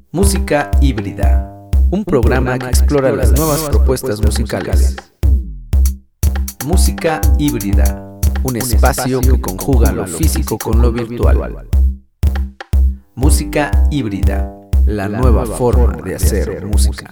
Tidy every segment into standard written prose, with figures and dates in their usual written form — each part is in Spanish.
Música híbrida, un programa que explora las nuevas propuestas musicales. Música híbrida, un espacio que conjuga lo físico con lo virtual. Música híbrida, la nueva forma de hacer música.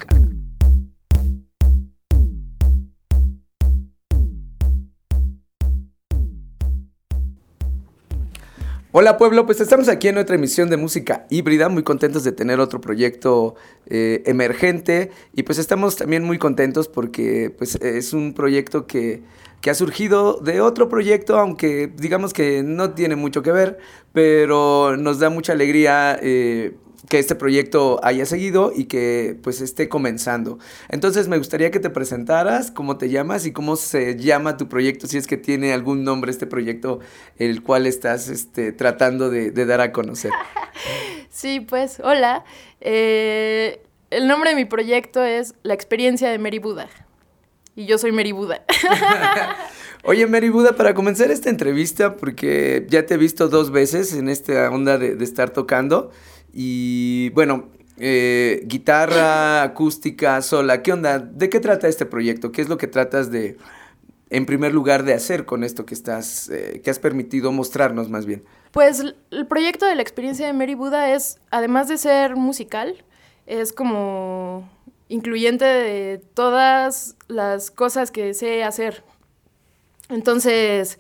Hola pueblo, pues estamos aquí en otra emisión de Música Híbrida, muy contentos de tener otro proyecto emergente y pues estamos también muy contentos porque pues es un proyecto que ha surgido de otro proyecto, aunque digamos que no tiene mucho que ver, pero nos da mucha alegría que este proyecto haya seguido y que pues esté comenzando. Entonces me gustaría que te presentaras, cómo te llamas y cómo se llama tu proyecto, si es que tiene algún nombre este proyecto el cual estás tratando de dar a conocer. Sí, pues, hola. El nombre de mi proyecto es La Experiencia de Mary Buda. Y yo soy Mary Buda. Oye, Mary Buda, para comenzar esta entrevista, porque ya te he visto 2 veces en esta onda de estar tocando, y bueno, guitarra, acústica, sola, ¿qué onda? ¿De qué trata este proyecto? ¿Qué es lo que tratas de, en primer lugar, de hacer con esto que has permitido mostrarnos más bien? Pues el proyecto de La Experiencia de Mary Buda es, además de ser musical, es como incluyente de todas las cosas que sé hacer. Entonces,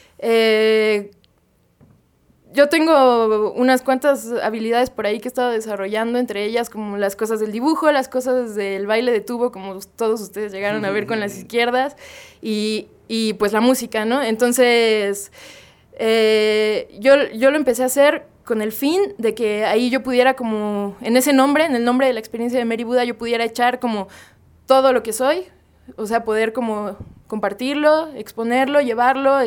yo tengo unas cuantas habilidades por ahí que he estado desarrollando, entre ellas como las cosas del dibujo, las cosas del baile de tubo, como todos ustedes llegaron a ver con las izquierdas, y pues la música, ¿no? Entonces, yo lo empecé a hacer con el fin de que ahí yo pudiera como, en ese nombre, en el nombre de La Experiencia de Mary Buda, yo pudiera echar como todo lo que soy, o sea, poder como compartirlo, exponerlo, llevarlo,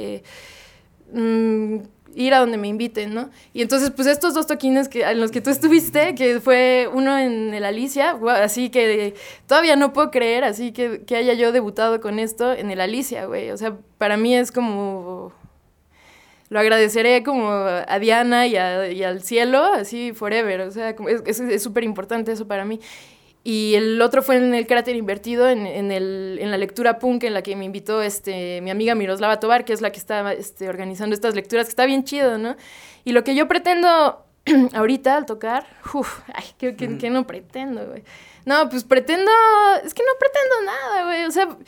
ir a donde me inviten, ¿no? Y entonces, pues estos 2 toquines en los que tú estuviste, que fue uno en el Alicia, así que todavía no puedo creer, así que haya yo debutado con esto en el Alicia, güey. O sea, para mí es como, lo agradeceré como a Diana y al cielo, así forever, o sea, es súper importante eso para mí. Y el otro fue en el Cráter Invertido, en la lectura punk en la que me invitó mi amiga Miroslava Tovar, que es la que está organizando estas lecturas, que está bien chido, ¿no? Y lo que yo pretendo ahorita al tocar, ¿qué no pretendo, güey? No, pues es que no pretendo nada, güey, o sea,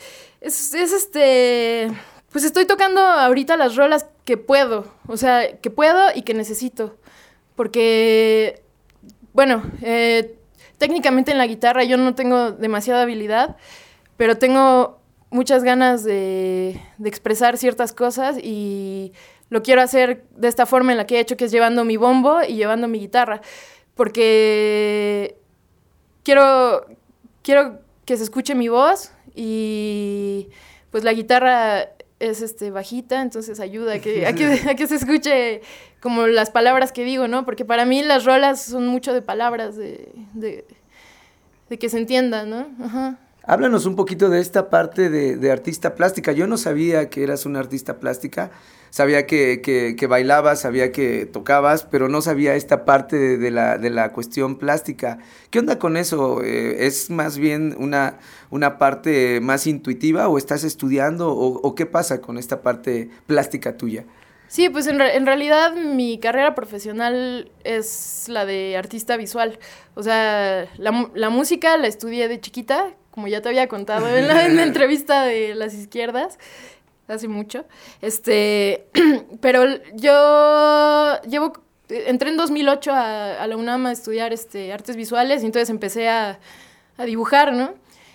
pues estoy tocando ahorita las rolas que puedo, o sea, que puedo y que necesito, porque, bueno, técnicamente en la guitarra yo no tengo demasiada habilidad, pero tengo muchas ganas de expresar ciertas cosas y lo quiero hacer de esta forma en la que he hecho, que es llevando mi bombo y llevando mi guitarra, porque quiero que se escuche mi voz y pues la guitarra es bajita, entonces ayuda a que se escuche como las palabras que digo, ¿no? Porque para mí las rolas son mucho de palabras, de que se entienda, ¿no? Ajá. Háblanos un poquito de esta parte de artista plástica. Yo no sabía que eras una artista plástica. Sabía que bailabas, sabía que tocabas, pero no sabía esta parte de la cuestión plástica. ¿Qué onda con eso? ¿Es más bien una parte más intuitiva o estás estudiando o qué pasa con esta parte plástica tuya? Sí, pues en realidad mi carrera profesional es la de artista visual. O sea, la música la estudié de chiquita, como ya te había contado en la entrevista de Las Izquierdas, hace mucho. Pero yo entré en 2008 a la UNAM a estudiar artes visuales y entonces empecé a dibujar, ¿no?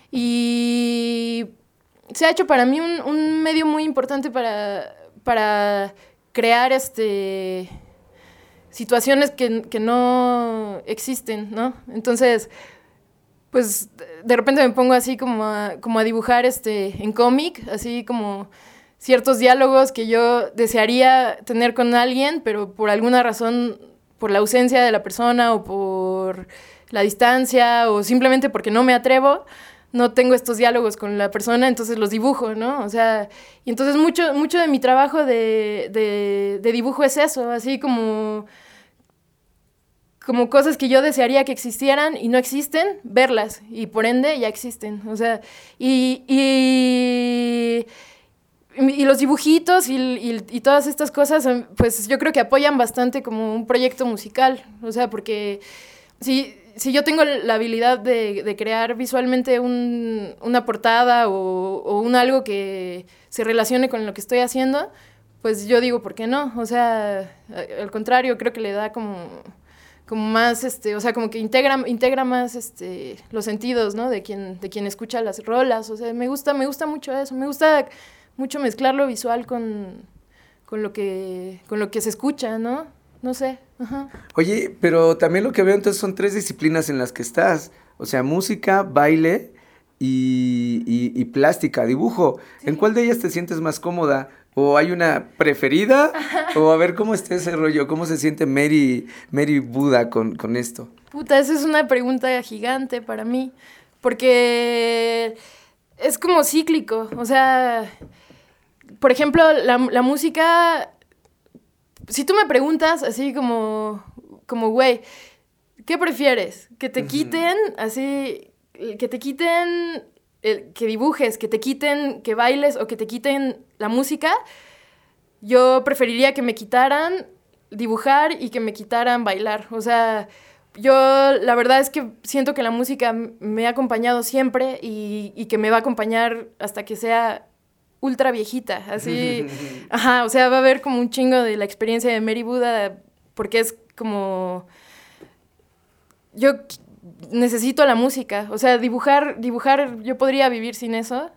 Y se ha hecho para mí un medio muy importante para crear situaciones que no existen, ¿no? Entonces, pues de repente me pongo así como a dibujar en cómic, así como ciertos diálogos que yo desearía tener con alguien, pero por alguna razón, por la ausencia de la persona o por la distancia o simplemente porque no me atrevo, no tengo estos diálogos con la persona, entonces los dibujo, ¿no? O sea, y entonces mucho de mi trabajo de dibujo es eso, así como como cosas que yo desearía que existieran y no existen, verlas, y por ende ya existen. O sea, y los dibujitos y todas estas cosas, pues yo creo que apoyan bastante como un proyecto musical. O sea, porque si yo tengo la habilidad de crear visualmente una portada o un algo que se relacione con lo que estoy haciendo, pues yo digo, ¿por qué no? O sea, al contrario, creo que le da como más, o sea, como que integra más los sentidos, ¿no? De quien escucha las rolas. O sea, me gusta mucho eso. Me gusta mucho mezclar lo visual con lo que se escucha, ¿no? No sé. Ajá. Oye, pero también lo que veo entonces son 3 disciplinas en las que estás. O sea, música, baile y plástica, dibujo. Sí. ¿En cuál de ellas te sientes más cómoda? ¿O hay una preferida? O a ver, ¿cómo está ese rollo? ¿Cómo se siente Mary Buda con esto? Puta, esa es una pregunta gigante para mí. Porque es como cíclico. O sea, por ejemplo, la música... Si tú me preguntas así como güey, ¿qué prefieres? ¿Que te quiten así, que te quiten, que dibujes, que te quiten, que bailes o que te quiten la música? Yo preferiría que me quitaran dibujar y que me quitaran bailar. O sea, yo la verdad es que siento que la música me ha acompañado siempre y que me va a acompañar hasta que sea ultra viejita, así, ajá, o sea, va a haber como un chingo de la experiencia de Mary Buda, porque es como, yo necesito la música, o sea, dibujar, yo podría vivir sin eso,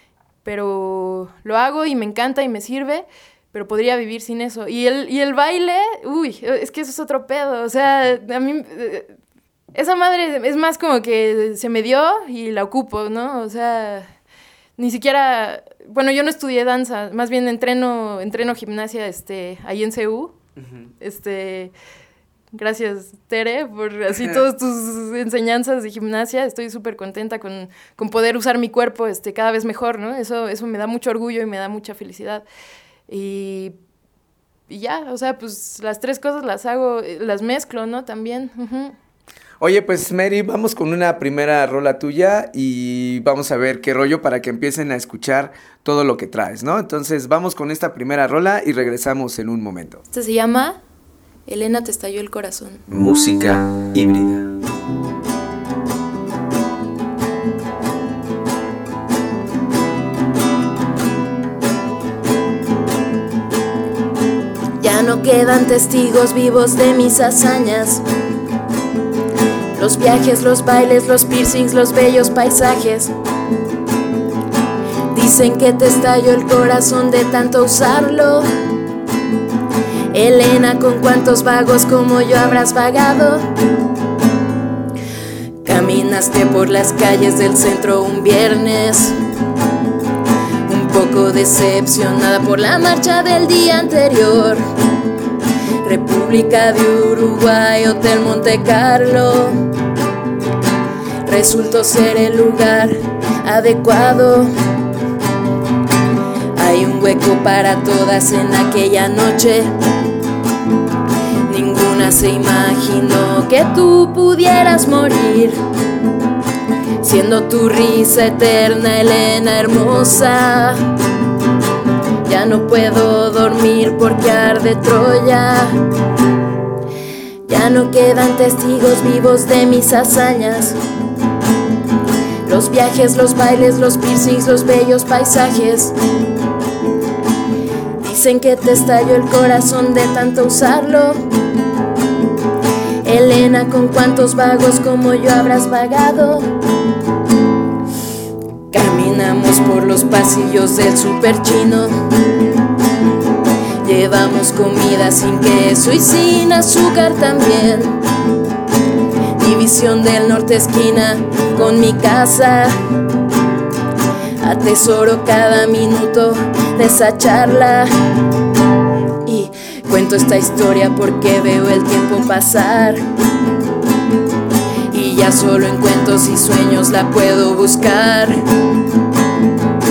pero lo hago y me encanta y me sirve, pero podría vivir sin eso, y el baile, uy, es que eso es otro pedo, o sea, a mí... Esa madre es más como que se me dio y la ocupo, ¿no? O sea... Ni siquiera, bueno, yo no estudié danza, más bien entreno gimnasia ahí en CU. Uh-huh. Gracias, Tere, por así todas tus enseñanzas de gimnasia. Estoy súper contenta con poder usar mi cuerpo cada vez mejor, ¿no? Eso me da mucho orgullo y me da mucha felicidad. Y ya, o sea, pues las 3 cosas las hago, las mezclo, ¿no? También. Uh-huh. Oye, pues Mary, vamos con una primera rola tuya y vamos a ver qué rollo para que empiecen a escuchar todo lo que traes, ¿no? Entonces vamos con esta primera rola y regresamos en un momento. Esta se llama Elena, te estalló el corazón. Música híbrida. Ya no quedan testigos vivos de mis hazañas. Los viajes, los bailes, los piercings, los bellos paisajes. Dicen que te estalló el corazón de tanto usarlo. Elena, ¿con cuántos vagos como yo habrás vagado? Caminaste por las calles del centro un viernes, un poco decepcionada por la marcha del día anterior. República de Uruguay, Hotel Monte Carlo. Resultó ser el lugar adecuado. Hay un hueco para todas en aquella noche. Ninguna se imaginó que tú pudieras morir, siendo tu risa eterna, Elena hermosa. Ya no puedo dormir porque arde Troya. Ya no quedan testigos vivos de mis hazañas. Los viajes, los bailes, los piercings, los bellos paisajes. Dicen que te estalló el corazón de tanto usarlo. Elena, ¿con cuántos vagos como yo habrás vagado? Caminamos por los pasillos del super chino. Llevamos comida sin queso y sin azúcar también. División del Norte esquina con mi casa. Atesoro cada minuto de esa charla. Y cuento esta historia porque veo el tiempo pasar. Y ya solo en cuentos y sueños la puedo buscar.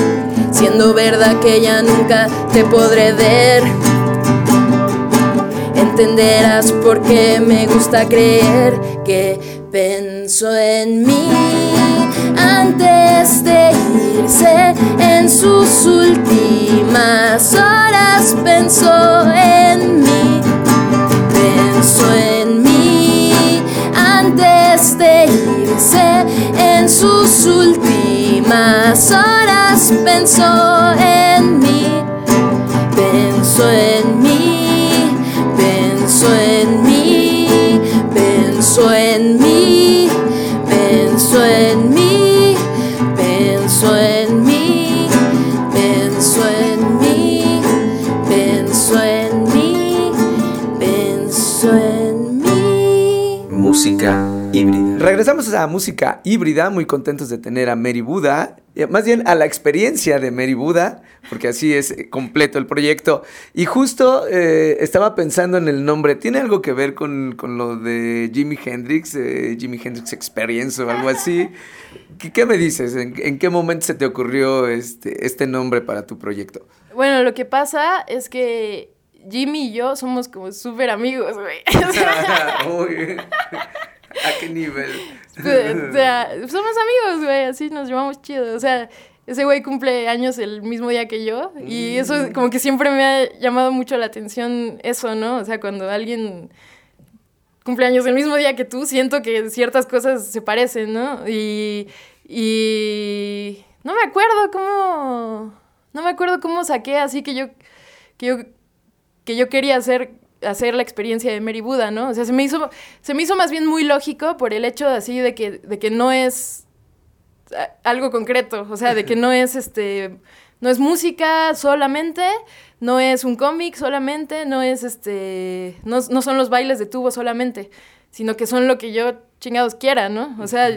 Siendo verdad que ya nunca te podré ver. entenderás por qué me gusta creer que pensó en mí antes de irse. En sus últimas horas pensó en mí, pensó en mí antes de irse. En sus últimas horas pensó en mí, pensó en mí, pensó en mí, pensó en mí, pensó en mí, pensó en mí, pensó en mí, pensó en mí, pensó en mí. Música híbrida. Regresamos a música híbrida, muy contentos de tener a Mary Buda, más bien a la experiencia de Mary Buda, porque así es completo el proyecto. Y justo estaba pensando en el nombre, ¿tiene algo que ver con lo de Jimi Hendrix Experience o algo así? ¿Qué me dices? ¿En qué momento se te ocurrió este nombre para tu proyecto? Bueno, lo que pasa es que Jimmy y yo somos como súper amigos, güey. O sea, Uy, ¿a qué nivel? o sea, somos amigos, güey, así nos llevamos chido. O sea, ese güey cumple años el mismo día que yo y eso como que siempre me ha llamado mucho la atención eso, ¿no? O sea, cuando alguien cumple años el mismo día que tú, siento que ciertas cosas se parecen, ¿no? Y no me acuerdo cómo saqué así que yo quería hacer la experiencia de Mary Buda, ¿no? O sea, se me hizo más bien muy lógico por el hecho así de que no es algo concreto, o sea, de que no es no es música solamente, no es un cómic solamente, no es no son los bailes de tubo solamente, sino que son lo que yo chingados quiera, ¿no? O sea,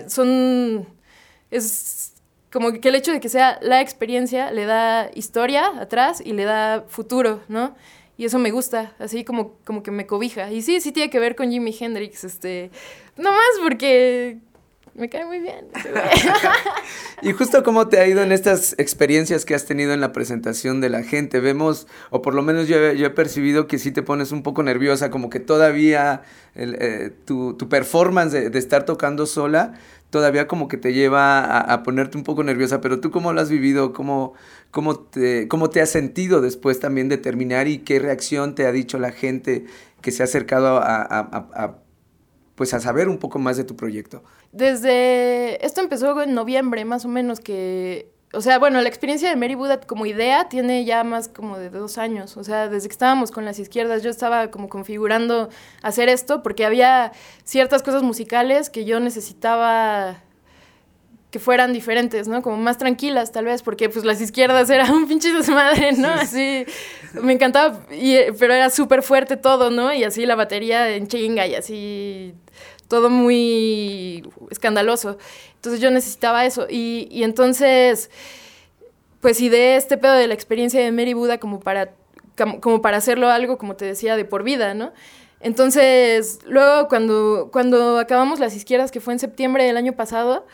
es como que el hecho de que sea la experiencia le da historia atrás y le da futuro, ¿no? Y eso me gusta, así como que me cobija. Y sí tiene que ver con Jimi Hendrix, nomás porque me cae muy bien. Y justo cómo te ha ido en estas experiencias que has tenido en la presentación de la gente. Vemos, o por lo menos yo he percibido que sí te pones un poco nerviosa, como que todavía tu performance de estar tocando sola, todavía como que te lleva a ponerte un poco nerviosa. Pero tú, ¿cómo lo has vivido? ¿Cómo te has sentido después también de terminar? ¿Y qué reacción te ha dicho la gente que se ha acercado pues a saber un poco más de tu proyecto? Esto empezó en noviembre, más o menos, o sea, bueno, la experiencia de Mary Buda como idea tiene ya más como de 2 años. O sea, desde que estábamos con Las Izquierdas, yo estaba como configurando hacer esto porque había ciertas cosas musicales que yo necesitaba que fueran diferentes, ¿no? Como más tranquilas, tal vez, porque pues Las Izquierdas era un pinche desmadre, ¿no? Así, me encantaba, pero era súper fuerte todo, ¿no? Y así la batería en chinga y así todo muy escandaloso. Entonces yo necesitaba eso. Y entonces, pues ideé este pedo de la experiencia de Mary Buda como para hacerlo algo, como te decía, de por vida, ¿no? Entonces, luego cuando acabamos Las Izquierdas, que fue en septiembre del año pasado,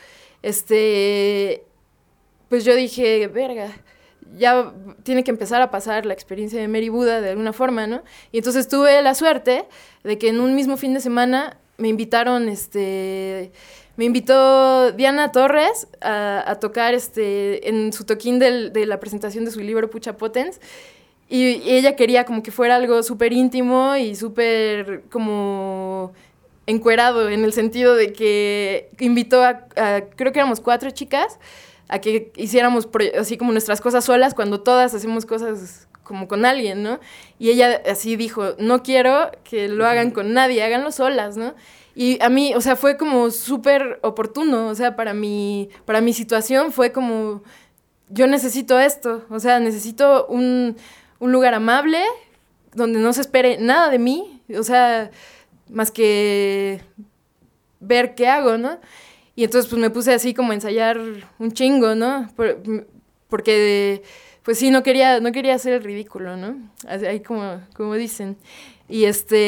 pues yo dije, verga, ya tiene que empezar a pasar la experiencia de Mary Buda de alguna forma, ¿no? Y entonces tuve la suerte de que en un mismo fin de semana me invitó Diana Torres a tocar en su toquín de la presentación de su libro Pucha Potens, y ella quería como que fuera algo súper íntimo y súper como encuerado, en el sentido de que invitó a creo que éramos 4 chicas, a que hiciéramos así como nuestras cosas solas, cuando todas hacemos cosas como con alguien, ¿no? Y ella así dijo, no quiero que lo hagan con nadie, háganlo solas, ¿no? Y a mí, o sea, fue como súper oportuno, o sea, para mi situación fue como, yo necesito esto, o sea, necesito un lugar amable, donde no se espere nada de mí, o sea, más que ver qué hago, ¿no? Y entonces pues me puse así como a ensayar un chingo, ¿no? Porque pues sí, no quería hacer el ridículo, ¿no? Ahí como dicen. Y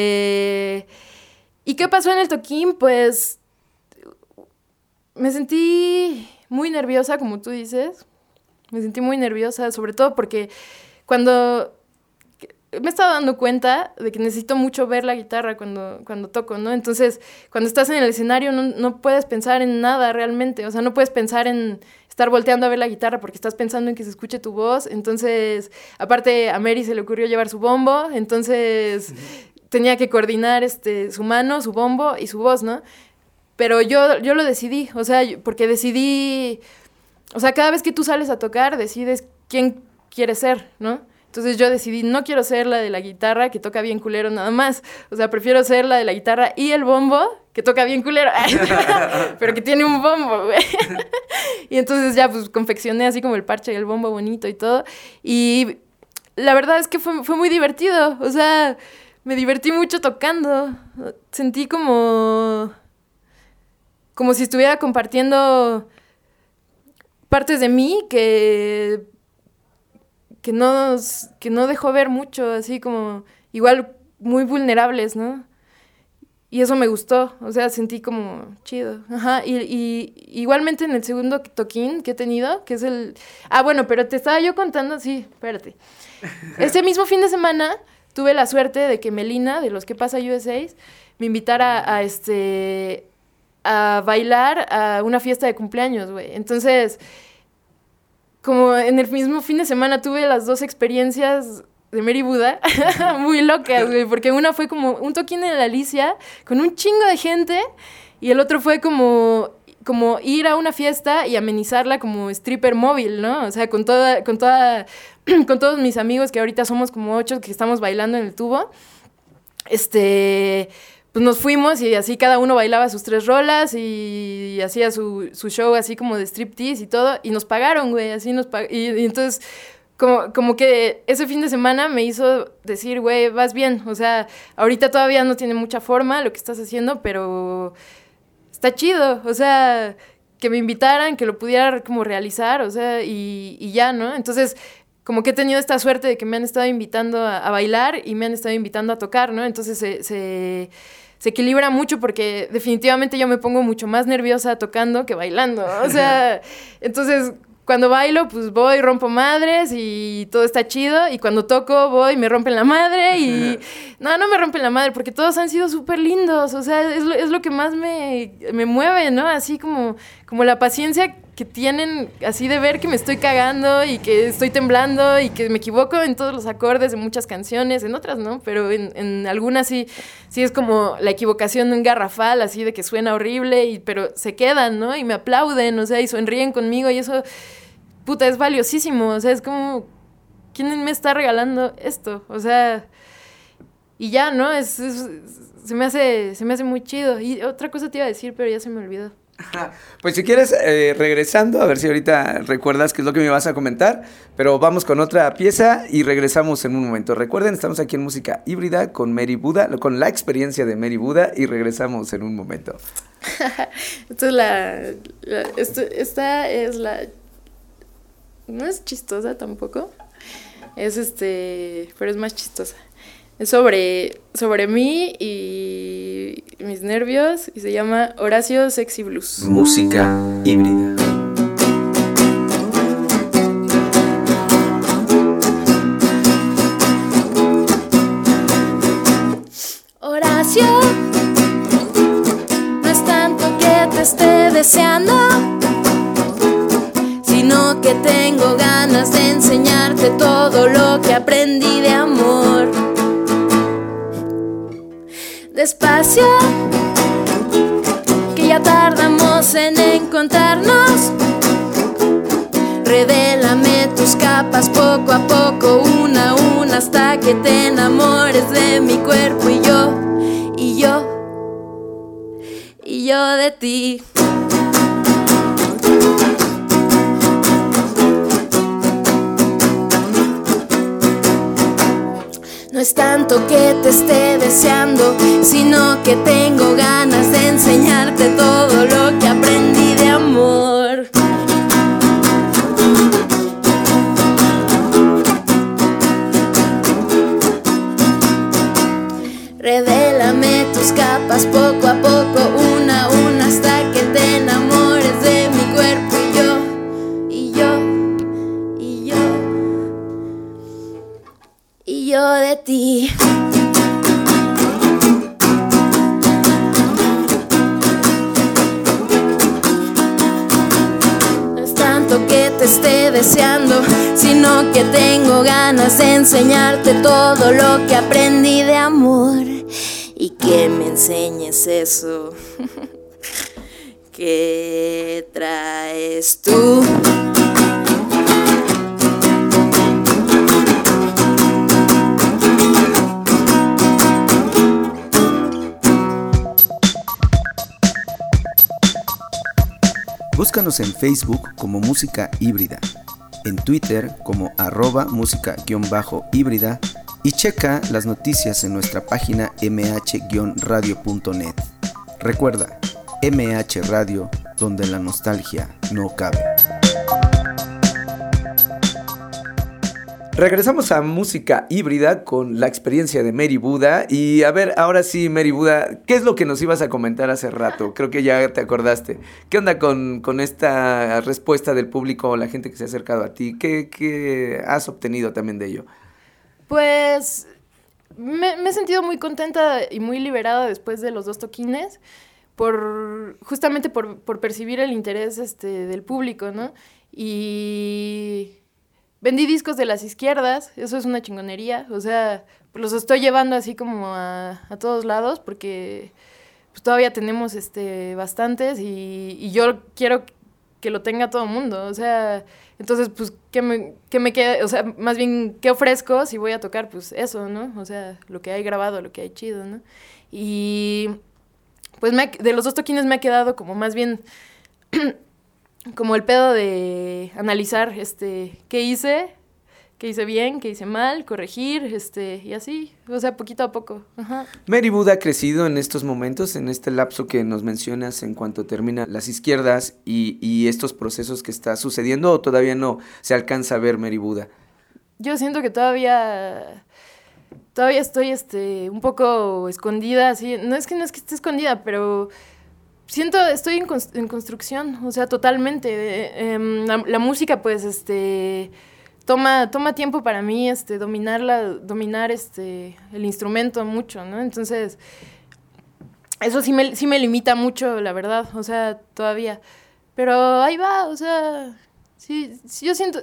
¿y qué pasó en el toquín? Pues me sentí muy nerviosa, como tú dices. Me sentí muy nerviosa, sobre todo porque cuando me he estado dando cuenta de que necesito mucho ver la guitarra cuando toco, ¿no? Entonces, cuando estás en el escenario no puedes pensar en nada realmente, o sea, no puedes pensar en estar volteando a ver la guitarra porque estás pensando en que se escuche tu voz. Entonces, aparte a Mary se le ocurrió llevar su bombo, entonces tenía que coordinar su mano, su bombo y su voz, ¿no? Pero yo lo decidí, o sea, porque decidí, o sea, cada vez que tú sales a tocar decides quién quieres ser, ¿no? Entonces yo decidí, no quiero ser la de la guitarra que toca bien culero nada más. O sea, prefiero ser la de la guitarra y el bombo que toca bien culero. Pero que tiene un bombo, güey. Y entonces ya pues confeccioné así como el parche y el bombo bonito y todo. Y la verdad es que fue muy divertido. O sea, me divertí mucho tocando. Sentí como si estuviera compartiendo partes de mí que no dejó ver mucho, así como igual muy vulnerables, ¿no? Y eso me gustó, o sea, sentí como chido. Ajá, y igualmente en el segundo toquín que he tenido, que es el... Ah, bueno, pero te estaba yo contando, sí, espérate. Ese mismo fin de semana tuve la suerte de que Melina, de Los Que Pasa USA, me invitara a bailar a una fiesta de cumpleaños, güey. Entonces, como en el mismo fin de semana tuve las dos experiencias de Mary Buda muy locas, güey, porque una fue como un toquín en la Alicia con un chingo de gente y el otro fue como ir a una fiesta y amenizarla como stripper móvil, ¿no? O sea, con todos mis amigos, que ahorita somos como 8 que estamos bailando en el tubo, pues nos fuimos y así cada uno bailaba sus 3 rolas y hacía su show así como de striptease y todo, y nos pagaron, güey, así y entonces como que ese fin de semana me hizo decir, güey, vas bien, o sea, ahorita todavía no tiene mucha forma lo que estás haciendo, pero está chido, o sea, que me invitaran, que lo pudiera como realizar, o sea, y ya, ¿no? Entonces, como que he tenido esta suerte de que me han estado invitando a bailar y me han estado invitando a tocar, ¿no? Entonces se equilibra mucho porque definitivamente yo me pongo mucho más nerviosa tocando que bailando, o sea, entonces cuando bailo pues voy, rompo madres y todo está chido, y cuando toco voy, me rompen la madre y no me rompen la madre porque todos han sido súper lindos, o sea, es lo que más me mueve, ¿no? Así como la paciencia que tienen así de ver que me estoy cagando y que estoy temblando y que me equivoco en todos los acordes de muchas canciones, en otras no, pero en algunas sí es como la equivocación de un garrafal, así de que suena horrible, pero se quedan, ¿no? Y me aplauden, o sea, y sonríen conmigo y eso, puta, es valiosísimo, o sea, es como, ¿quién me está regalando esto? O sea, y ya, ¿no? Se me hace muy chido. Y otra cosa te iba a decir, pero ya se me olvidó. Pues si quieres, regresando, a ver si ahorita recuerdas qué es lo que me vas a comentar, pero vamos con otra pieza y regresamos en un momento. Recuerden, estamos aquí en Música Híbrida con Mary Buda, con la experiencia de Mary Buda, y regresamos en un momento. Esta es la... No es chistosa tampoco, pero es más chistosa. Es sobre mí y mis nervios y se llama Horacio Sexy Blues. Música Híbrida. Horacio, no es tanto que te esté deseando, sino que tengo ganas de enseñarte todo lo que aprendí de amor. Despacio, que ya tardamos en encontrarnos. Revélame tus capas poco a poco, una a una, hasta que te enamores de mi cuerpo y yo de ti. No es tanto que te esté deseando, sino que tengo ganas de enseñarte todo lo que aprendí de amor. Revélame tus capas poco a poco, una a una, hasta que te enamores de mi cuerpo y yo de ti. te esté deseando, sino que tengo ganas de enseñarte todo lo que aprendí de amor y que me enseñes eso que traes tú. Búscanos en Facebook como Música Híbrida, en Twitter como @música_híbrida y checa las noticias en nuestra página mh-radio.net. Recuerda, MH Radio, donde la nostalgia no cabe. Regresamos a Música Híbrida con la experiencia de Mary Buda. Y a ver, ahora sí, Mary Buda, ¿qué es lo que nos ibas a comentar hace rato? Creo que ya te acordaste. ¿Qué onda con esta respuesta del público o la gente que se ha acercado a ti? ¿Qué has obtenido también de ello? Pues me he sentido muy contenta y muy liberada después de los 2 toquines, justamente por percibir el interés del público, ¿no? Y vendí discos de las izquierdas, eso es una chingonería, o sea, los estoy llevando así como a todos lados porque pues, todavía tenemos bastantes y yo quiero que lo tenga todo el mundo, o sea, entonces pues ¿qué me queda? O sea, más bien ¿qué ofrezco si voy a tocar? Pues eso, ¿no? O sea, lo que hay grabado, lo que hay chido, ¿no? Y pues de los 2 toquines me ha quedado como más bien como el pedo de analizar qué hice bien, qué hice mal, corregir, y así, o sea, poquito a poco. Ajá. Mary Buda ha crecido en estos momentos, en este lapso que nos mencionas en cuanto termina las izquierdas y estos procesos que está sucediendo, ¿o todavía no se alcanza a ver Mary Buda? Yo siento que todavía estoy un poco escondida, así, no es que esté escondida, pero estoy en construcción, o sea, totalmente. La música, pues, toma tiempo para mí, dominar el instrumento mucho, ¿no? Entonces, eso sí me limita mucho, la verdad, o sea, todavía. Pero ahí va, o sea, sí yo siento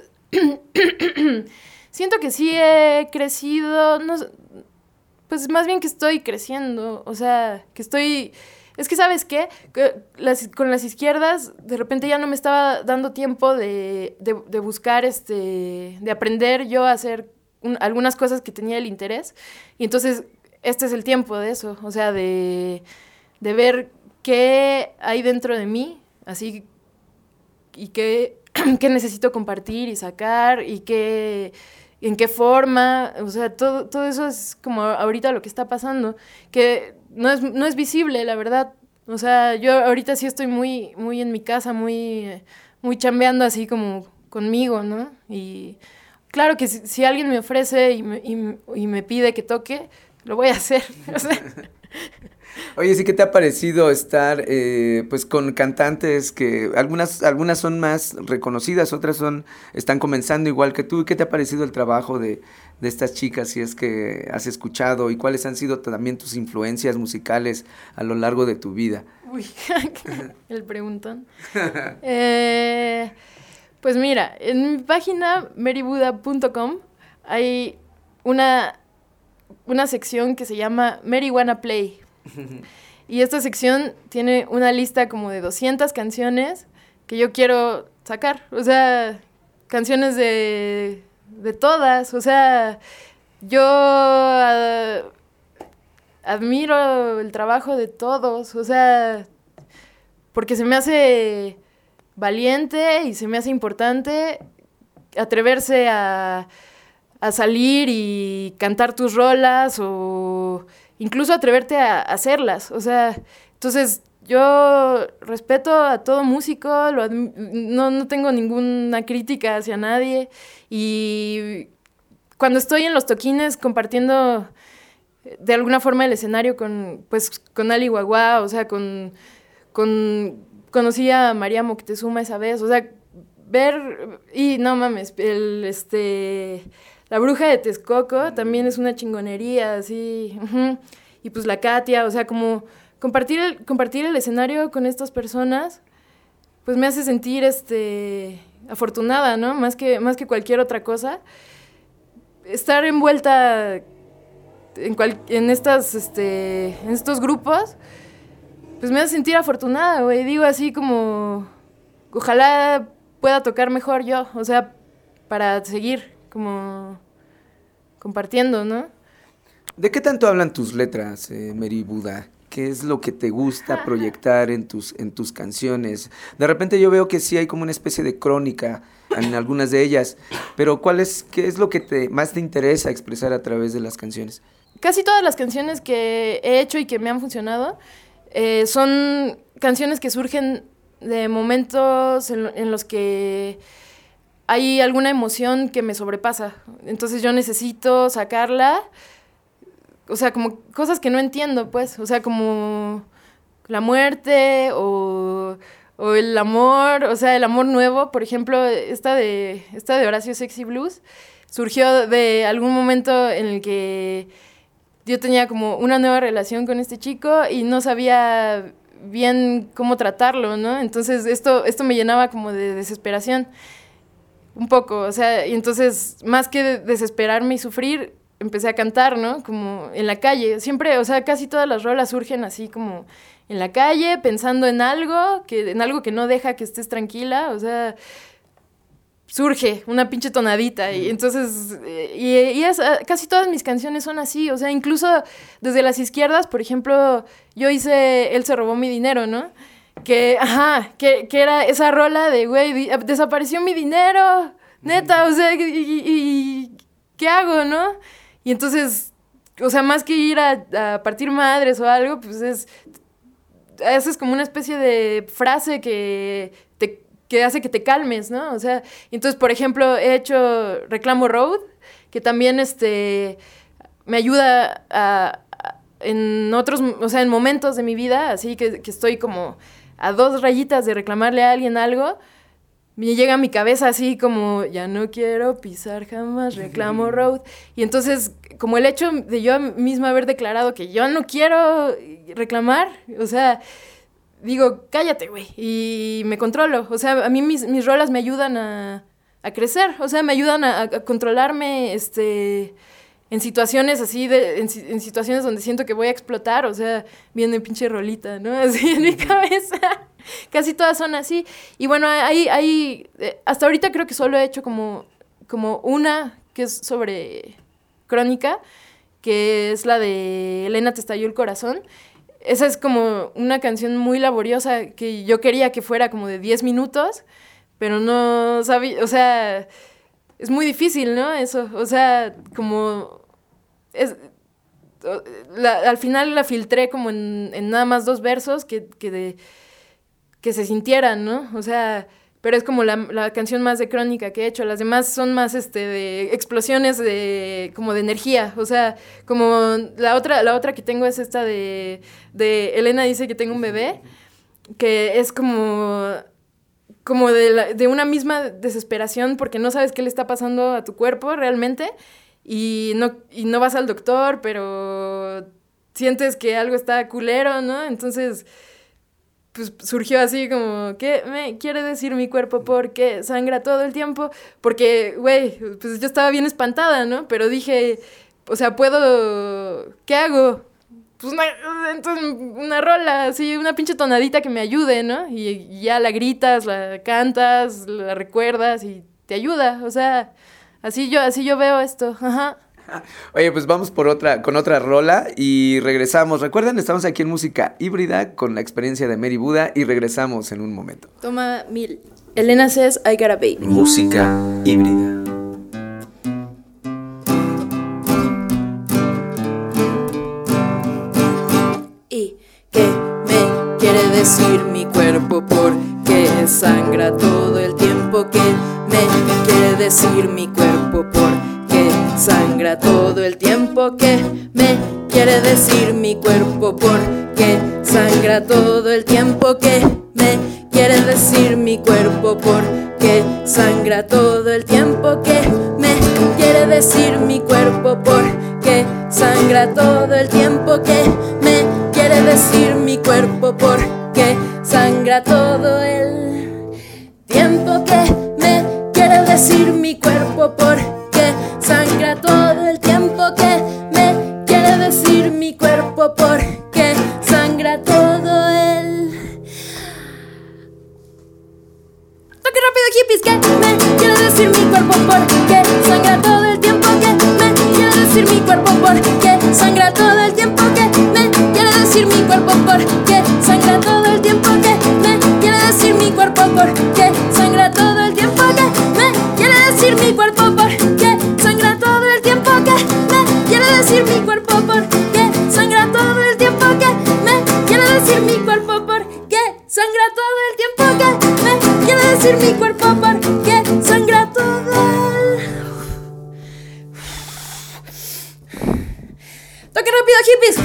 que sí he crecido, no, pues más bien que estoy creciendo, o sea, que estoy... Es que, ¿sabes qué? Con las izquierdas, de repente ya no me estaba dando tiempo de buscar, de aprender yo a hacer algunas cosas que tenía el interés. Y entonces, este es el tiempo de eso, o sea, de ver qué hay dentro de mí, así, y qué necesito compartir y sacar, y en qué forma, o sea, todo eso es como ahorita lo que está pasando, que no es visible, la verdad. O sea, yo ahorita sí estoy muy, muy en mi casa, muy chambeando así como conmigo, ¿no? Y claro que si alguien me ofrece y me pide que toque, lo voy a hacer. O sea. Oye, sí, ¿qué te ha parecido estar pues con cantantes que algunas son más reconocidas, otras están comenzando igual que tú? ¿Qué te ha parecido el trabajo de estas chicas, si es que has escuchado, y cuáles han sido también tus influencias musicales a lo largo de tu vida? Uy, el preguntón. Pues mira, en mi página marybuda.com hay una sección que se llama Marijuana Play. Y esta sección tiene una lista como de 200 canciones que yo quiero sacar, o sea, canciones de todas, o sea, yo admiro el trabajo de todos, o sea, porque se me hace valiente y se me hace importante atreverse a salir y cantar tus rolas o incluso atreverte a hacerlas, o sea, entonces yo respeto a todo músico, no tengo ninguna crítica hacia nadie y cuando estoy en los toquines compartiendo de alguna forma el escenario con Ali Guagua, o sea, conocí a María Moctezuma esa vez, o sea, ver, y no mames, la Bruja de Texcoco también es una chingonería, así, y pues la Katia, o sea, como compartir el escenario con estas personas, pues me hace sentir, afortunada, ¿no? Más que cualquier otra cosa. Estar envuelta en estos grupos, pues me hace sentir afortunada, güey. Digo así como, ojalá pueda tocar mejor yo, o sea, para seguir como compartiendo, ¿no? ¿De qué tanto hablan tus letras, Mary Buda? ¿Qué es lo que te gusta proyectar en tus canciones? De repente yo veo que sí hay como una especie de crónica en algunas de ellas, pero ¿qué es lo que más te interesa expresar a través de las canciones? Casi todas las canciones que he hecho y que me han funcionado son canciones que surgen de momentos en los que hay alguna emoción que me sobrepasa. Entonces yo necesito sacarla. O sea, como cosas que no entiendo, pues. O sea, como la muerte o el amor. O sea, el amor nuevo. Por ejemplo, esta de Horacio Sexy Blues surgió de algún momento en el que yo tenía como una nueva relación con este chico y no sabía bien cómo tratarlo, ¿no? Entonces esto me llenaba como de desesperación. Un poco, o sea, y entonces más que desesperarme y sufrir, empecé a cantar, ¿no? Como en la calle. Siempre, o sea, casi todas las rolas surgen así como en la calle, pensando en algo que no deja que estés tranquila. O sea, surge una pinche tonadita. Y entonces, casi todas mis canciones son así. O sea, incluso desde las izquierdas, por ejemplo, yo hice Él se robó mi dinero, ¿no? Que era esa rola de, güey, desapareció mi dinero, neta, o sea, y ¿qué hago, no? Y entonces, o sea, más que ir a partir madres o algo, pues haces como una especie de frase que hace que te calmes, ¿no? O sea, entonces, por ejemplo, he hecho Reclamo Road, que también me ayuda en otros, o sea, en momentos de mi vida, así que estoy como a 2 rayitas de reclamarle a alguien algo, me llega a mi cabeza así como, ya no quiero pisar jamás Reclamo Road. Y entonces, como el hecho de yo misma haber declarado que yo no quiero reclamar, o sea, digo, cállate, güey, y me controlo. O sea, a mí mis rolas me ayudan a crecer, o sea, me ayudan a controlarme, en situaciones así, en situaciones donde siento que voy a explotar, o sea, viene pinche rolita, ¿no? Así en mi cabeza. Casi todas son así. Y bueno, hasta ahorita creo que solo he hecho como una que es sobre crónica, que es la de Elena, te estalló el corazón. Esa es como una canción muy laboriosa que yo quería que fuera como de 10 minutos, pero no sabía, o sea, es muy difícil, ¿no? Eso, o sea, como al final la filtré como en nada más 2 versos que se sintieran, ¿no? O sea, pero es como la canción más de crónica que he hecho. Las demás son más de explosiones como de energía. O sea, como la otra que tengo es esta de Elena dice que tengo un bebé, que es como de una misma desesperación porque no sabes qué le está pasando a tu cuerpo realmente y no vas al doctor, pero sientes que algo está culero, ¿no? Entonces, pues surgió así como, ¿qué me quiere decir mi cuerpo? Porque sangra todo el tiempo. Porque, güey, pues yo estaba bien espantada, ¿no? Pero dije, o sea, ¿qué hago? Pues entonces una rola, así, una pinche tonadita que me ayude, ¿no? Y ya la gritas, la cantas, la recuerdas y te ayuda. O sea, así yo veo esto. Ajá. Oye, pues vamos con otra rola y regresamos. Recuerden, estamos aquí en Música Híbrida con la experiencia de Mary Buda y regresamos en un momento. Toma 1000. Elena says I got a baby. Música Híbrida. ¿Y qué me quiere decir mi cuerpo? Porque sangra todo el tiempo. ¿Qué me quiere decir mi cuerpo? Porque sangra todo el tiempo. ¿Qué me quiere decir mi cuerpo? Porque sangra todo el tiempo. ¿Qué me quiere decir mi cuerpo? Porque sangra todo el tiempo. ¿Qué me quiere decir mi cuerpo? Porque sangra todo el tiempo. ¿Qué me quiere decir mi cuerpo? Porque sangra todo el tiempo. ¿Qué me decir mi cuerpo porque sangra todo el tiempo, que me quiere decir mi cuerpo porque sangra todo el... Toque rápido, hippies, que me quiere decir mi cuerpo porque sangra todo el tiempo, que me quiere decir mi cuerpo porque sangra todo el tiempo, que me quiere decir mi cuerpo porque sangra todo el tiempo, que me quiere decir mi cuerpo porque sangra todo el tiempo, que me quiere decir mi cuerpo porque sangra todo el tiempo, que me quiere decir mi cuerpo porque sangra todo el tiempo, que me quiere decir mi cuerpo porque sangra todo el tiempo, que me quiere decir mi cuerpo porque sangra todo el... Toque rápido, hippies.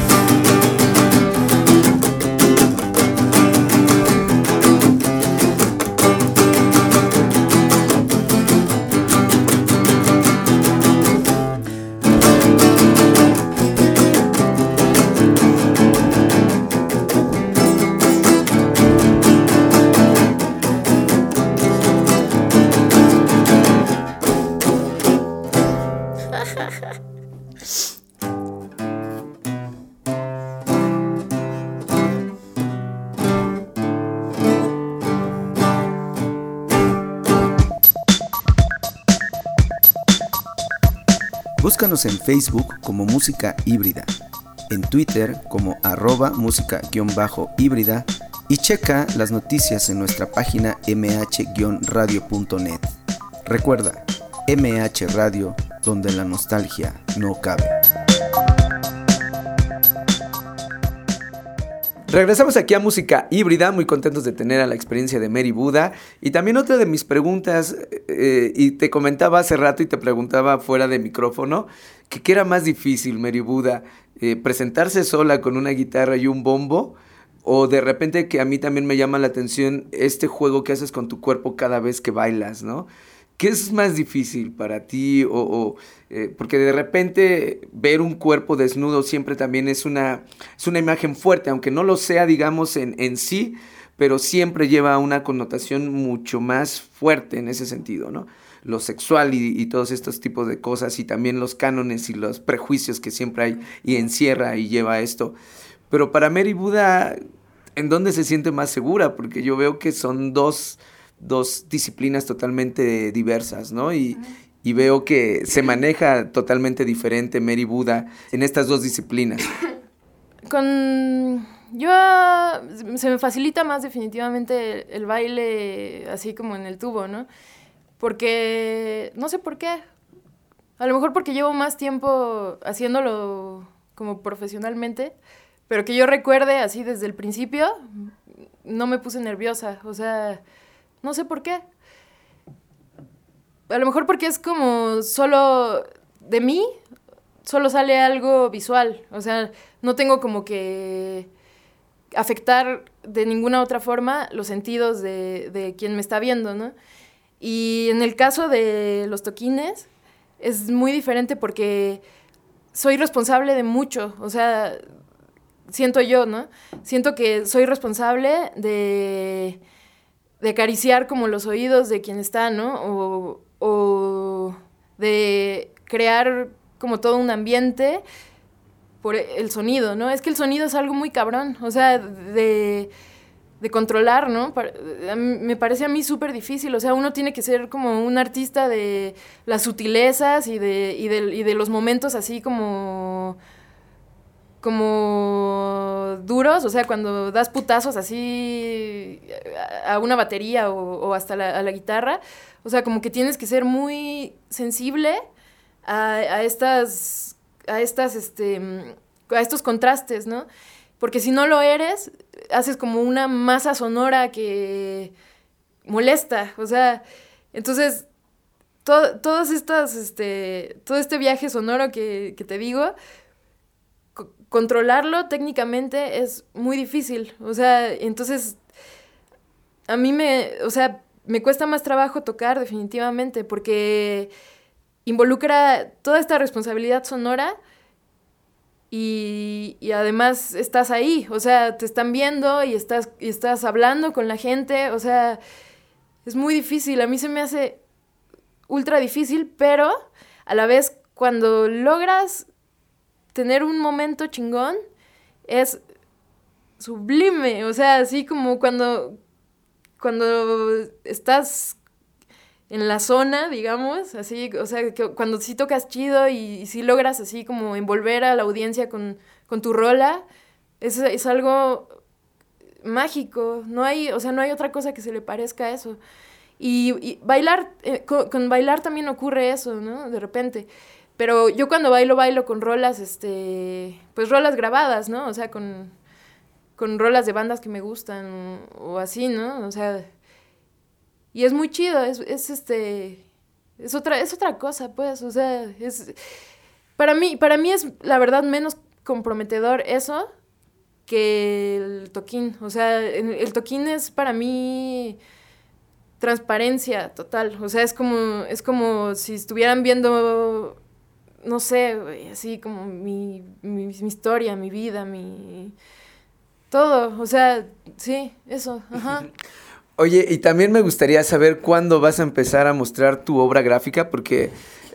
Búscanos en Facebook como Música Híbrida, en Twitter como @música_híbrida y checa las noticias en nuestra página mh-radio.net. Recuerda, MH Radio, donde la nostalgia no cabe. Regresamos aquí a Música Híbrida, muy contentos de tener a la experiencia de Mary Buda. Y también otra de mis preguntas, y te comentaba hace rato y te preguntaba fuera de micrófono, que ¿qué era más difícil, Mary Buda? ¿Presentarse sola con una guitarra y un bombo? O de repente, que a mí también me llama la atención, este juego que haces con tu cuerpo cada vez que bailas, ¿no? ¿Qué es más difícil para ti? Porque de repente ver un cuerpo desnudo siempre también es una imagen fuerte, aunque no lo sea, digamos, en sí, pero siempre lleva una connotación mucho más fuerte en ese sentido, ¿no? Lo sexual y todos estos tipos de cosas, y también los cánones y los prejuicios que siempre hay y encierra y lleva esto. Pero para Mary Buda, ¿en dónde se siente más segura? Porque yo veo que son dos disciplinas totalmente diversas, ¿no? Y veo que se maneja totalmente diferente Mary Buda en estas dos disciplinas. Se me facilita más definitivamente el baile así como en el tubo, ¿no? Porque, no sé por qué. A lo mejor porque llevo más tiempo haciéndolo como profesionalmente, pero que yo recuerde así desde el principio, no me puse nerviosa, o sea... No sé por qué. A lo mejor porque es como solo de mí, solo sale algo visual. O sea, no tengo como que afectar de ninguna otra forma los sentidos de quien me está viendo, ¿no? Y en el caso de los toquines, es muy diferente porque soy responsable de mucho. O sea, siento yo, ¿no? Siento que soy responsable de acariciar como los oídos de quien está, ¿no? O de crear como todo un ambiente por el sonido, ¿no? Es que el sonido es algo muy cabrón, o sea, de controlar, ¿no? Me parece a mí súper difícil, o sea, uno tiene que ser como un artista de las sutilezas y de los momentos así como duros, o sea, cuando das putazos así a una batería o hasta a la guitarra, o sea, como que tienes que ser muy sensible a estos contrastes, ¿no? Porque si no lo eres, haces como una masa sonora que molesta, o sea, entonces todo este viaje sonoro que te digo, controlarlo técnicamente es muy difícil, o sea, entonces a mí me cuesta más trabajo tocar definitivamente porque involucra toda esta responsabilidad sonora y además estás ahí, o sea, te están viendo y estás hablando con la gente, o sea, es muy difícil, a mí se me hace ultra difícil, pero a la vez cuando logras tener un momento chingón, es sublime, o sea, así como cuando estás en la zona, digamos, así, o sea, que cuando sí tocas chido y sí logras así como envolver a la audiencia con tu rola, es algo mágico, no hay otra cosa que se le parezca a eso. Y bailar, con bailar también ocurre eso, ¿no? De repente. Pero yo cuando bailo con rolas, pues rolas grabadas, ¿no? O sea, con rolas de bandas que me gustan o así, ¿no? O sea, y es muy chido, es otra cosa, pues, o sea, para mí es la verdad menos comprometedor eso que el toquín. O sea, el toquín es para mí transparencia total. O sea, es como si estuvieran viendo, no sé, güey, así como mi historia, mi vida, todo. O sea, sí, eso, ajá. Oye, y también me gustaría saber cuándo vas a empezar a mostrar tu obra gráfica, porque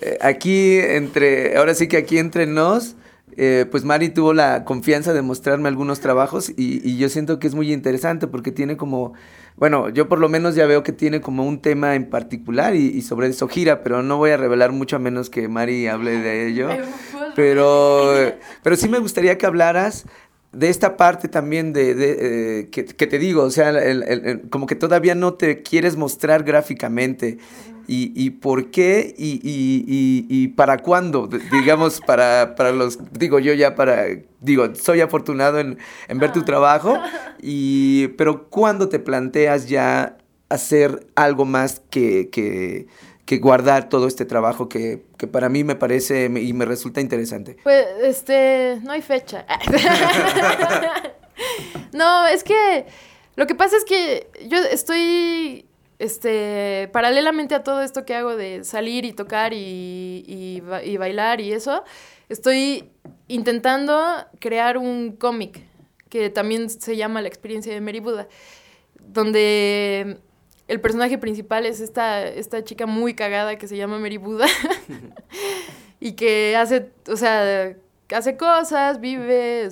ahora sí que aquí entre nos, pues Mari tuvo la confianza de mostrarme algunos trabajos y yo siento que es muy interesante porque tiene como, bueno, yo por lo menos ya veo que tiene como un tema en particular y sobre eso gira, pero no voy a revelar mucho a menos que Mari hable de ello. Pero sí me gustaría que hablaras de esta parte también que te digo, o sea, como que todavía no te quieres mostrar gráficamente. ¿Y por qué? ¿Y para cuándo? Digamos, para los... soy afortunado en ver tu trabajo, pero ¿cuándo te planteas ya hacer algo más que guardar todo este trabajo que para mí me parece y me resulta interesante? Pues, no hay fecha. No, es que lo que pasa es que yo estoy, paralelamente a todo esto que hago de salir y tocar y bailar y eso, estoy intentando crear un cómic que también se llama La experiencia de Mary Buda, donde el personaje principal es esta chica muy cagada que se llama Mary Buda y que hace cosas, vive,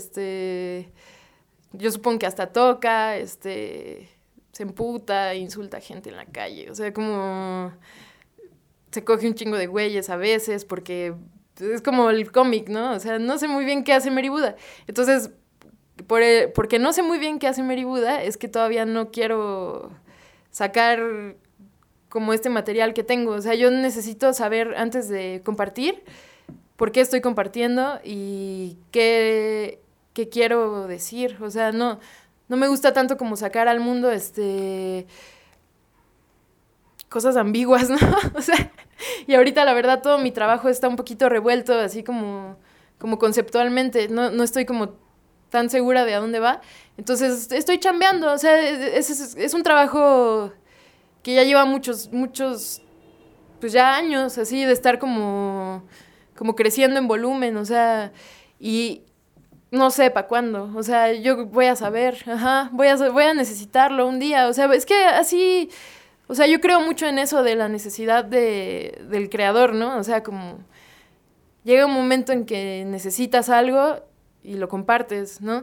yo supongo que hasta toca, se emputa, insulta a gente en la calle, o sea, como se coge un chingo de güeyes a veces porque es como el cómic, ¿no? O sea, no sé muy bien qué hace Mary Buda. Entonces, porque no sé muy bien qué hace Mary Buda, es que todavía no quiero sacar como este material que tengo. O sea, yo necesito saber antes de compartir por qué estoy compartiendo y qué quiero decir. O sea, no me gusta tanto como sacar al mundo cosas ambiguas, ¿no? O sea, y ahorita la verdad todo mi trabajo está un poquito revuelto, así como conceptualmente. No estoy como tan segura de a dónde va. Entonces estoy chambeando, o sea, es un trabajo que ya lleva muchos, pues ya años, así, de estar como creciendo en volumen, o sea, y no sé para cuándo, o sea, yo voy a saber, voy a necesitarlo un día, o sea, es que así, o sea, yo creo mucho en eso de la necesidad del creador, ¿no? O sea, como llega un momento en que necesitas algo y lo compartes, ¿no?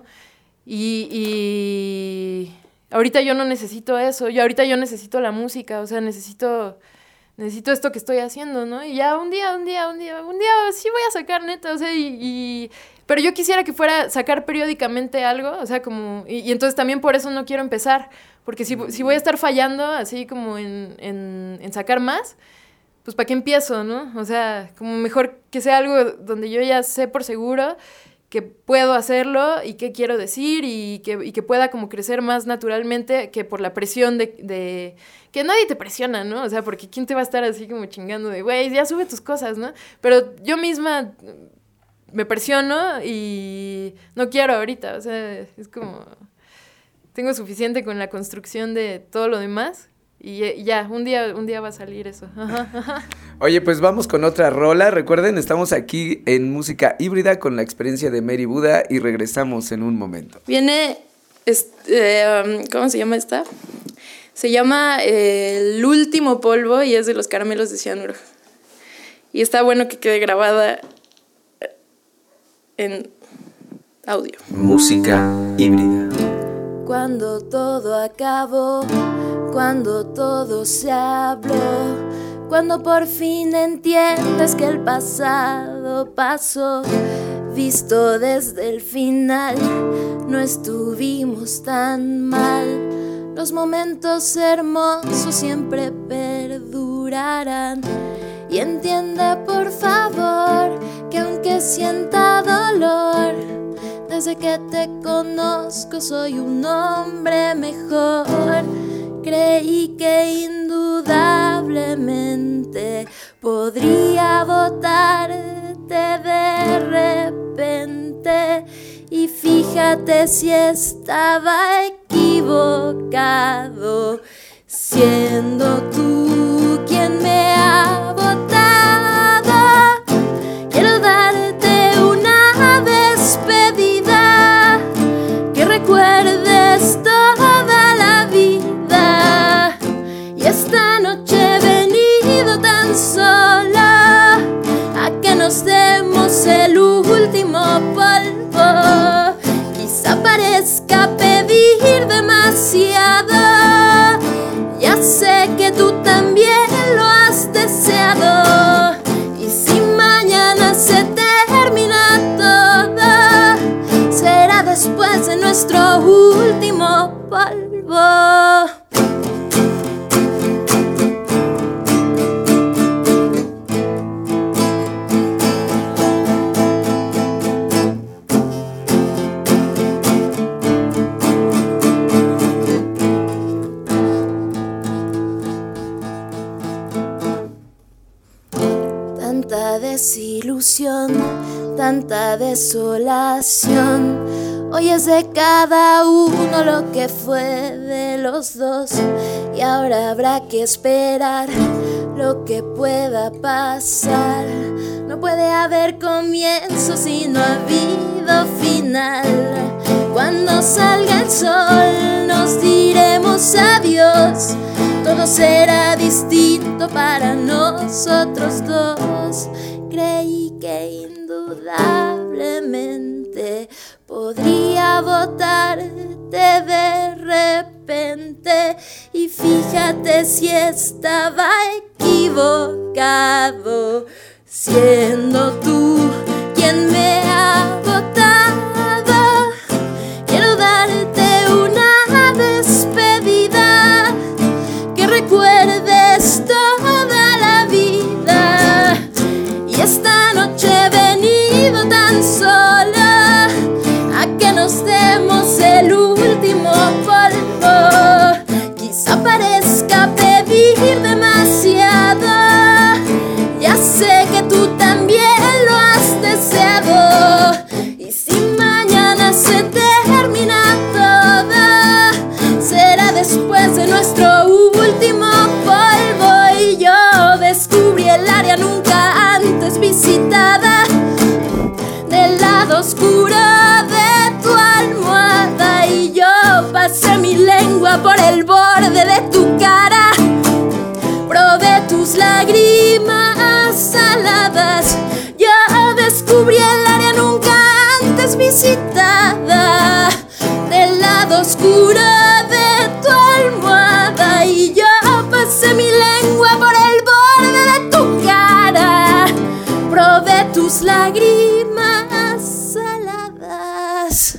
Y ahorita yo no necesito eso, ahorita yo necesito la música, o sea, necesito esto que estoy haciendo, ¿no? Y ya un día sí voy a sacar, neta, o sea, pero yo quisiera que fuera sacar periódicamente algo, o sea, como, y entonces también por eso no quiero empezar, porque si voy a estar fallando así como en sacar más, pues ¿para qué empiezo, no? O sea, como mejor que sea algo donde yo ya sé por seguro que puedo hacerlo y qué quiero decir y que pueda como crecer más naturalmente que por la presión de que nadie te presiona, ¿no? O sea, porque ¿quién te va a estar así como chingando de, güey, ya sube tus cosas, ¿no? Pero yo misma me presiono y no quiero ahorita, o sea, es como, tengo suficiente con la construcción de todo lo demás. Y ya, un día va a salir eso. Oye, pues vamos con otra rola. Recuerden, estamos aquí en Música Híbrida con la experiencia de Mary Buda y regresamos en un momento. Viene, ¿cómo se llama esta? Se llama El Último Polvo y es de Los Caramelos de Cianuro. Y está bueno que quede grabada en audio. Música híbrida. Cuando todo acabó, cuando todo se habló, cuando por fin entiendes que el pasado pasó, visto desde el final, no estuvimos tan mal. Los momentos hermosos siempre perdurarán. Y entiende por favor que aunque sienta dolor, desde que te conozco soy un hombre mejor. Creí que indudablemente podría votarte de repente, y fíjate si estaba equivocado, siendo tú quien me ha votado. Quiero darte una despedida, que recuerdes toda la vida. Y esta noche he venido tan sola a que nos demos el último polvo. Quizá parezca pedir demasiado, ya sé que tú también lo has deseado. Y si mañana se termina todo, será después de nuestro último polvo. Tanta desilusión, tanta desolación. Hoy es de cada uno lo que fue de los dos, y ahora habrá que esperar lo que pueda pasar. No puede haber comienzo si no ha habido final. Cuando salga el sol nos diremos adiós. Todo será distinto para nosotros dos. Creí que indudablemente podría votarte de repente, y fíjate si estaba equivocado, siendo tú quien me ha votado. Quiero darte una despedida, que recuerdes toda la vida. Y esta noche he venido tan sola a que nos demos el último polvo. Quizá parezca pedir demasiado, ya sé que tú también lo has deseado. Y si mañana se termina todo, será después de nuestro último polvo. Y yo descubrí el área nunca antes visitada, del lado oscuro de tu almohada. Y yo pasé mi lengua por el borde de tu cara, probé tus lágrimas saladas. Yo descubrí el área nunca antes visitada, del lado oscuro de tu almohada. Y yo pasé mi lengua por el borde de tu cara, probé tus lágrimas saladas.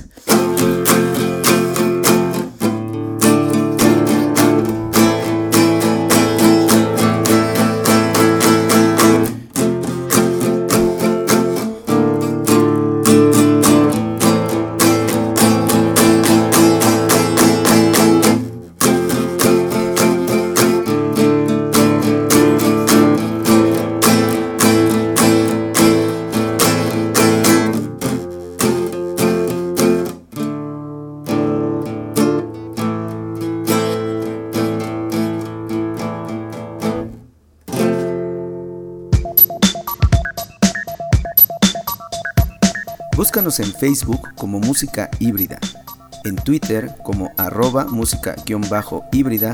Búscanos en Facebook como Música Híbrida, en Twitter como @música_híbrida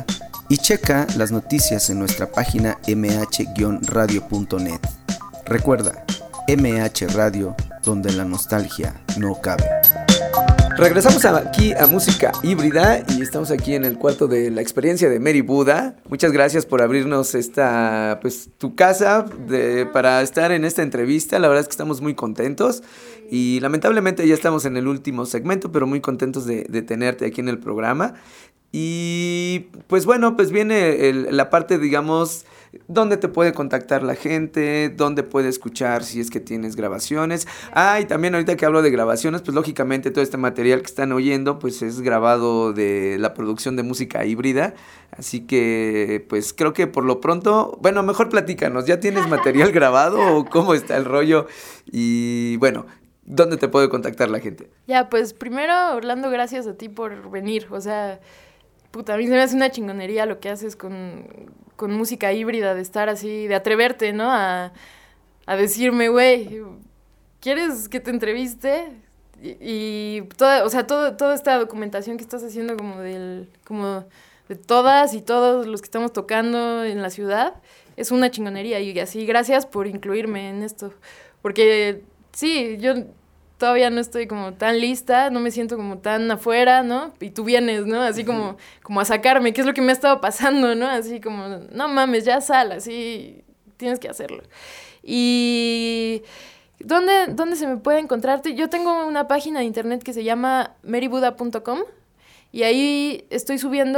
Y checa las noticias en nuestra página mh-radio.net. Recuerda, MH Radio, donde la nostalgia no cabe. Regresamos aquí a Música Híbrida y estamos aquí en el cuarto de la experiencia de Mary Buda. Muchas gracias por abrirnos tu casa para estar en esta entrevista. La verdad es que estamos muy contentos y lamentablemente ya estamos en el último segmento, pero muy contentos de tenerte aquí en el programa. Y pues bueno, pues viene la parte, digamos, dónde te puede contactar la gente, dónde puede escuchar si es que tienes grabaciones. Y también ahorita que hablo de grabaciones, pues lógicamente todo este material que están oyendo pues es grabado de la producción de Música Híbrida. Así que pues creo que por lo pronto, bueno, mejor platícanos, ¿ya tienes material grabado o cómo está el rollo? Y bueno, ¿dónde te puede contactar la gente? Ya, pues primero, Orlando, gracias a ti por venir, o sea... Puta, a mí se me hace una chingonería lo que haces con Música Híbrida, de estar así, de atreverte, ¿no? A decirme, güey, ¿quieres que te entreviste? Y toda esta documentación que estás haciendo como de todas y todos los que estamos tocando en la ciudad, es una chingonería. Y así, gracias por incluirme en esto. Porque, sí, yo... todavía no estoy como tan lista, no me siento como tan afuera, ¿no? Y tú vienes, ¿no? Así como a sacarme, ¿qué es lo que me ha estado pasando, no? Así como, no mames, ya sal, así tienes que hacerlo. Y ¿dónde se me puede encontrarte? Yo tengo una página de internet que se llama marybuda.com y ahí estoy subiendo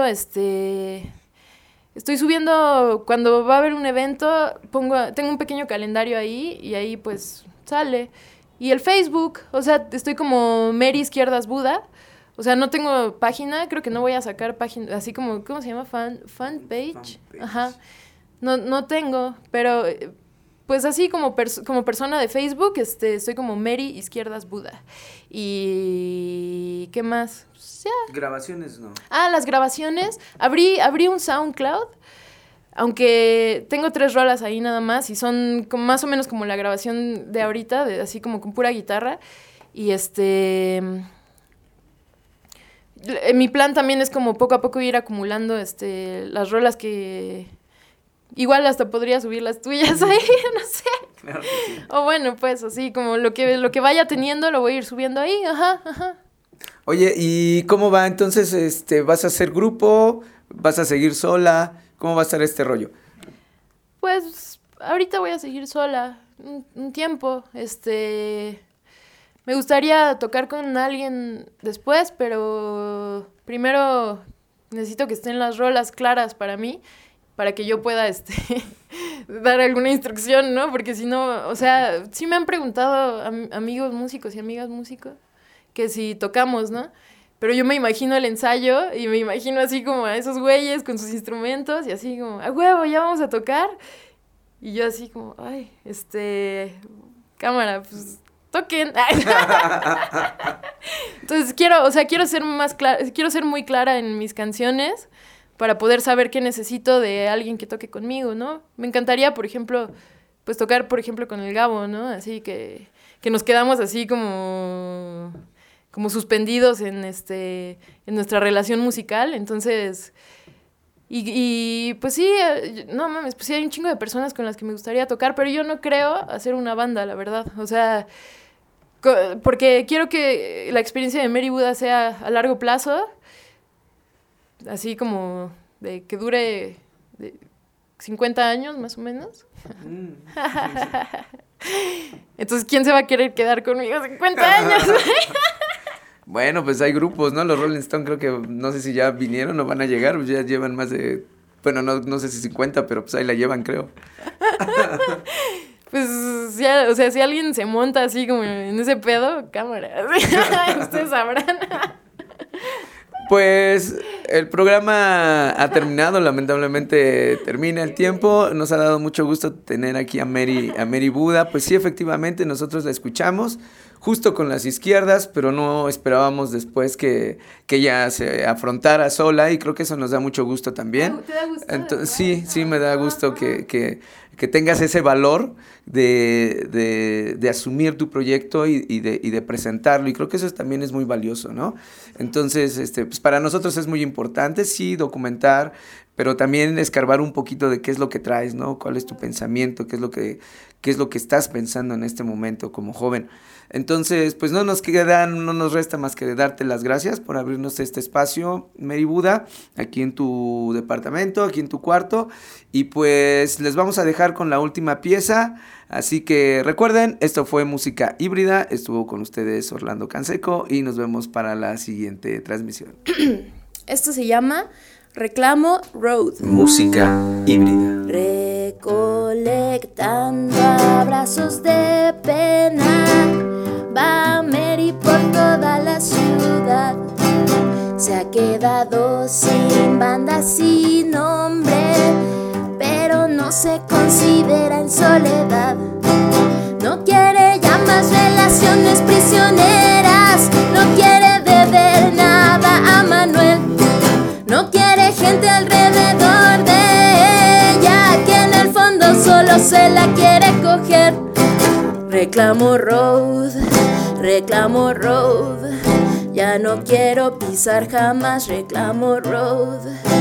cuando va a haber un evento, tengo un pequeño calendario ahí y ahí pues sale. Y el Facebook, o sea, estoy como Mary Izquierdas Buda. O sea, no tengo página, creo que no voy a sacar página, así como, ¿cómo se llama? Fanpage. Ajá. No tengo, pero pues así como persona de Facebook, estoy como Mary Izquierdas Buda. Y ¿qué más? Pues ya. Grabaciones, ¿no? Las grabaciones. Abrí un SoundCloud. Aunque tengo 3 rolas ahí nada más y son como más o menos como la grabación de ahorita, así como con pura guitarra. Y mi plan también es como poco a poco ir acumulando las rolas que... Igual hasta podría subir las tuyas ahí, no sé. Claro que sí. O bueno, pues así como lo que vaya teniendo lo voy a ir subiendo ahí, ajá. Oye, ¿y cómo va entonces? ¿Vas a hacer grupo? ¿Vas a seguir sola? ¿Cómo va a estar este rollo? Pues ahorita voy a seguir sola un tiempo. Me gustaría tocar con alguien después, pero primero necesito que estén las rolas claras para mí, para que yo pueda dar alguna instrucción, ¿no? Porque si no, o sea, sí me han preguntado amigos músicos y amigas músicos que si tocamos, ¿no? Pero yo me imagino el ensayo y me imagino así como a esos güeyes con sus instrumentos y así como, ¡a huevo, ya vamos a tocar! Y yo así como, ay, cámara, pues, toquen. Entonces quiero ser más clara, quiero ser muy clara en mis canciones para poder saber qué necesito de alguien que toque conmigo, ¿no? Me encantaría, por ejemplo, pues tocar, por ejemplo, con el Gabo, ¿no? Así que nos quedamos así como suspendidos en nuestra relación musical, entonces y pues sí, no mames, pues sí hay un chingo de personas con las que me gustaría tocar, pero yo no creo hacer una banda, la verdad, o sea, porque quiero que la experiencia de Mary Buda sea a largo plazo, así como de que dure 50 años más o menos. Entonces, ¿quién se va a querer quedar conmigo 50 años? Bueno, pues hay grupos, ¿no? Los Rolling Stones creo que, no sé si ya vinieron o van a llegar, pues ya llevan más de, bueno, no sé si 50, pero pues ahí la llevan, creo. Pues, ya, o sea, si alguien se monta así como en ese pedo, cámara, ustedes sabrán. Pues el programa ha terminado, lamentablemente termina el tiempo. Nos ha dado mucho gusto tener aquí a Mary Buda. Pues sí, efectivamente, nosotros la escuchamos justo con las izquierdas, pero no esperábamos después que ella se afrontara sola y creo que eso nos da mucho gusto también. ¿Te da gusto? Entonces, sí me da gusto que tengas ese valor de asumir tu proyecto y de presentarlo, y creo que eso también es muy valioso, ¿no? Entonces, pues para nosotros es muy importante, sí, documentar, pero también escarbar un poquito de qué es lo que traes, ¿no? ¿Cuál es tu pensamiento? ¿Qué es lo que estás pensando en este momento como joven? Entonces, pues no nos resta más que darte las gracias por abrirnos este espacio, Mary Buda, aquí en tu departamento, aquí en tu cuarto, y pues les vamos a dejar con la última pieza, así que recuerden, esto fue Música Híbrida, estuvo con ustedes Orlando Canseco y nos vemos para la siguiente transmisión. Esto se llama Reclamo Road. Música Híbrida. Recolectando abrazos de pena, va Mary por toda la ciudad. Se ha quedado sin banda, sin nombre, pero no se considera en soledad. No quiere ya más relaciones prisioneras, no quiere deber nada a Manuel. No quiere gente alrededor de ella, que en el fondo solo se la quiere coger. Reclamo road, ya no quiero pisar jamás. Reclamo road,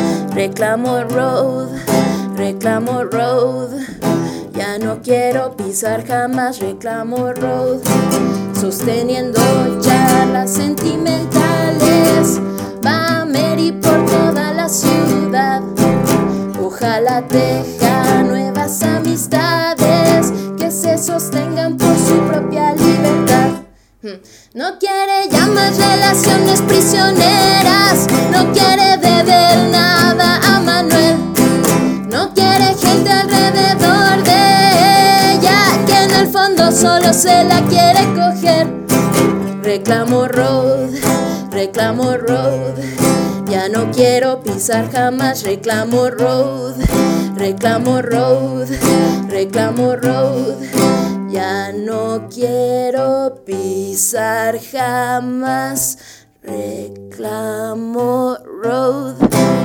ya no quiero pisar jamás. Reclamo road, sosteniendo charlas sentimentales, va Mary por toda la ciudad. Ojalá teja nuevas amistades que se sostengan por su propia libertad. No quiere ya más relaciones prisioneras, no quiere deber nada a Manuel. No quiere gente alrededor de ella, que en el fondo solo se la quiere coger. Reclamo road, ya no quiero pisar jamás. Reclamo road, ya no quiero pisar jamás. Reclamo road.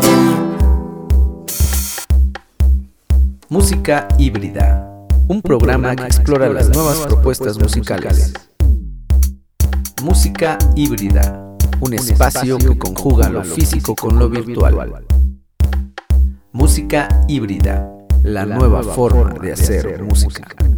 Música Híbrida, un programa que explora las nuevas propuestas musicales. Música Híbrida, un espacio que conjuga lo físico con lo virtual. Música Híbrida, la nueva forma de hacer música.